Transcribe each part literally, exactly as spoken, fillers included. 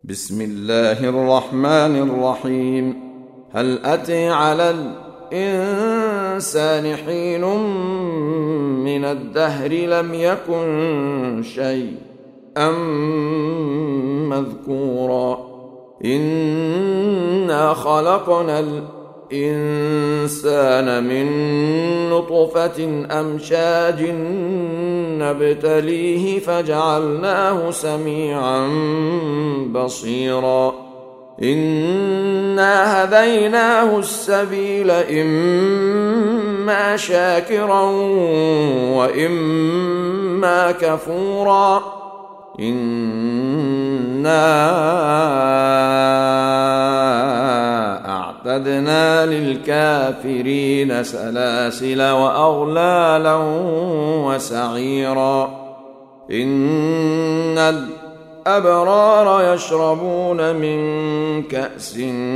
بسم الله الرحمن الرحيم. هل أتى على الإنسان حين من الدهر لم يكن شيئا مذكورا إنا خلقنا الإنسان من نطفة أمشاج نبتليه فجعلناه سميعا بصيرا إنا هديناه السبيل إما شاكرا وإما كفورا إنا أعتدنا للكافرين سلاسل وأغلالا وسعيرا إن الأبرار يشربون من كأس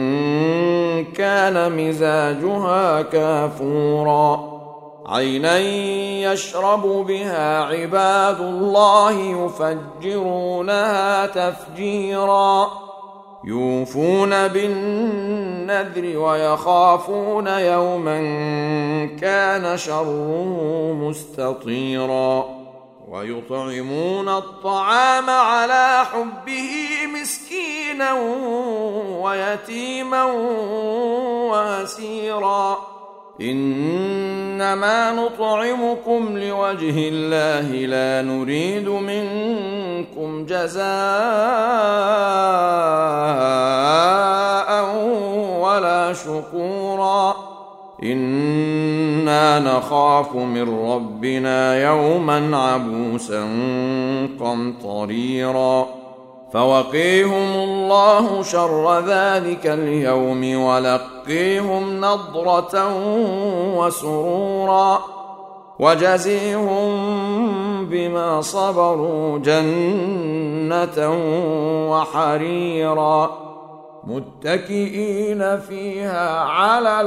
كان مزاجها كافورا عينا يشرب بها عباد الله يفجرونها تفجيرا يوفون بالنذر ويخافون يوما كان شره مستطيرا ويطعمون الطعام على حبه مسكينا ويتيما واسيرا إنما نطعمكم لوجه الله لا نريد منكم جزاء ولا شكورا إنا نخاف من ربنا يوما عبوسا قمطريرا فوقيهم الله شر ذلك اليوم ولقيهم نضرة وسرورا وجزيهم بما صبروا جنة وحريرا متكئين فيها على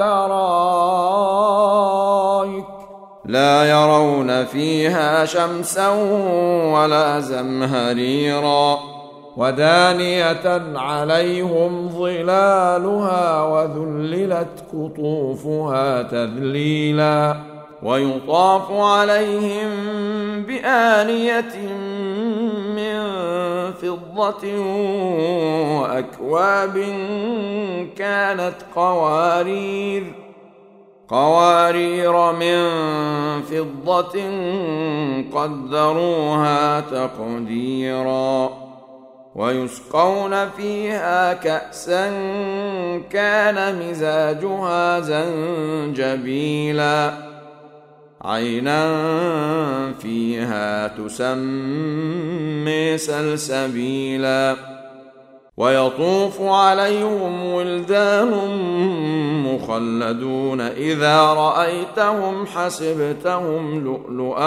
الأرائك لا يرون فيها شمسا ولا زمهريرا ودانية عليهم ظلالها وذللت قطوفها تذليلا ويطاف عليهم بآنية من فضة وأكواب كانت قوارير قوارير من فضة قدروها تقديرا ويسقون فيها كأسا كان مزاجها زنجبيلا عينا فيها تسمى سلسبيلا ويطوف عليهم ولدان مخلدون إذا رأيتهم حسبتهم لؤلؤا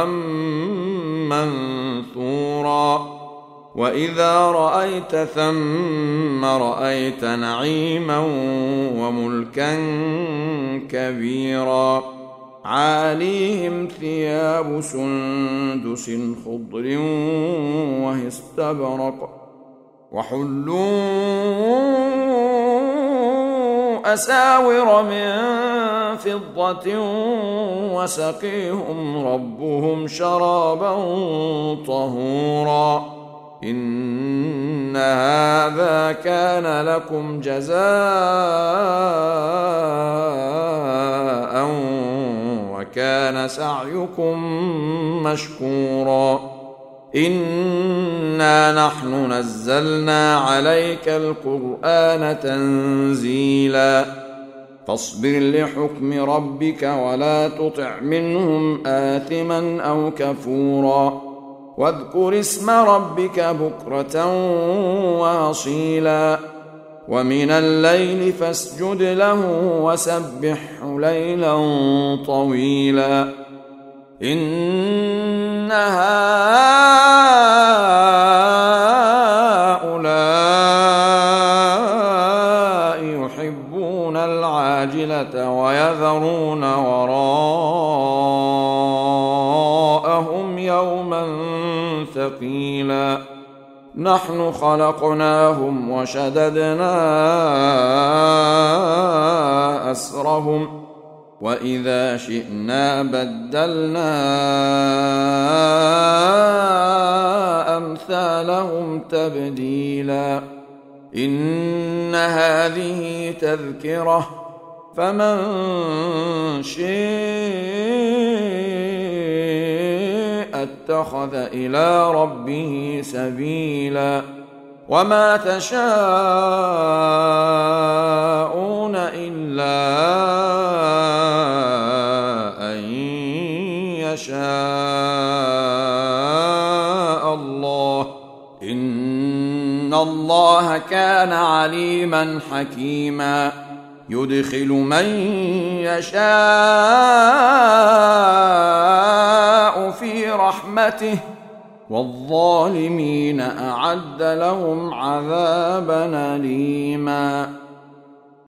منثورا وإذا رأيت ثم رأيت نعيما وملكا كبيرا عاليهم ثياب سندس خضر واستبرق وحلوا أساور من فضة وسقيهم ربهم شرابا طهورا إن هذا كان لكم جزاء وكان سعيكم مشكورا إنا نحن نزلنا عليك القرآن تنزيلا فاصبر لحكم ربك ولا تطع منهم آثما أو كفورا واذكر اسم ربك بكرة وأصيلا ومن الليل فاسجد له وسبحه ليلا طويلا إن هؤلاء يحبون العاجلة ويذرون وراءهم يوما ثقيلا نحن خلقناهم وشددنا أسرهم وإذا شئنا بدلنا أمثالهم تبديلا إن هذه تذكرة فمن شاء اتخذ إلى ربه سبيلا وما تشاءون إلا أن يشاء الله إن الله كان عليما حكيما يدخل من يشاء في رحمته والظالمين أعد لهم عذابا أليما.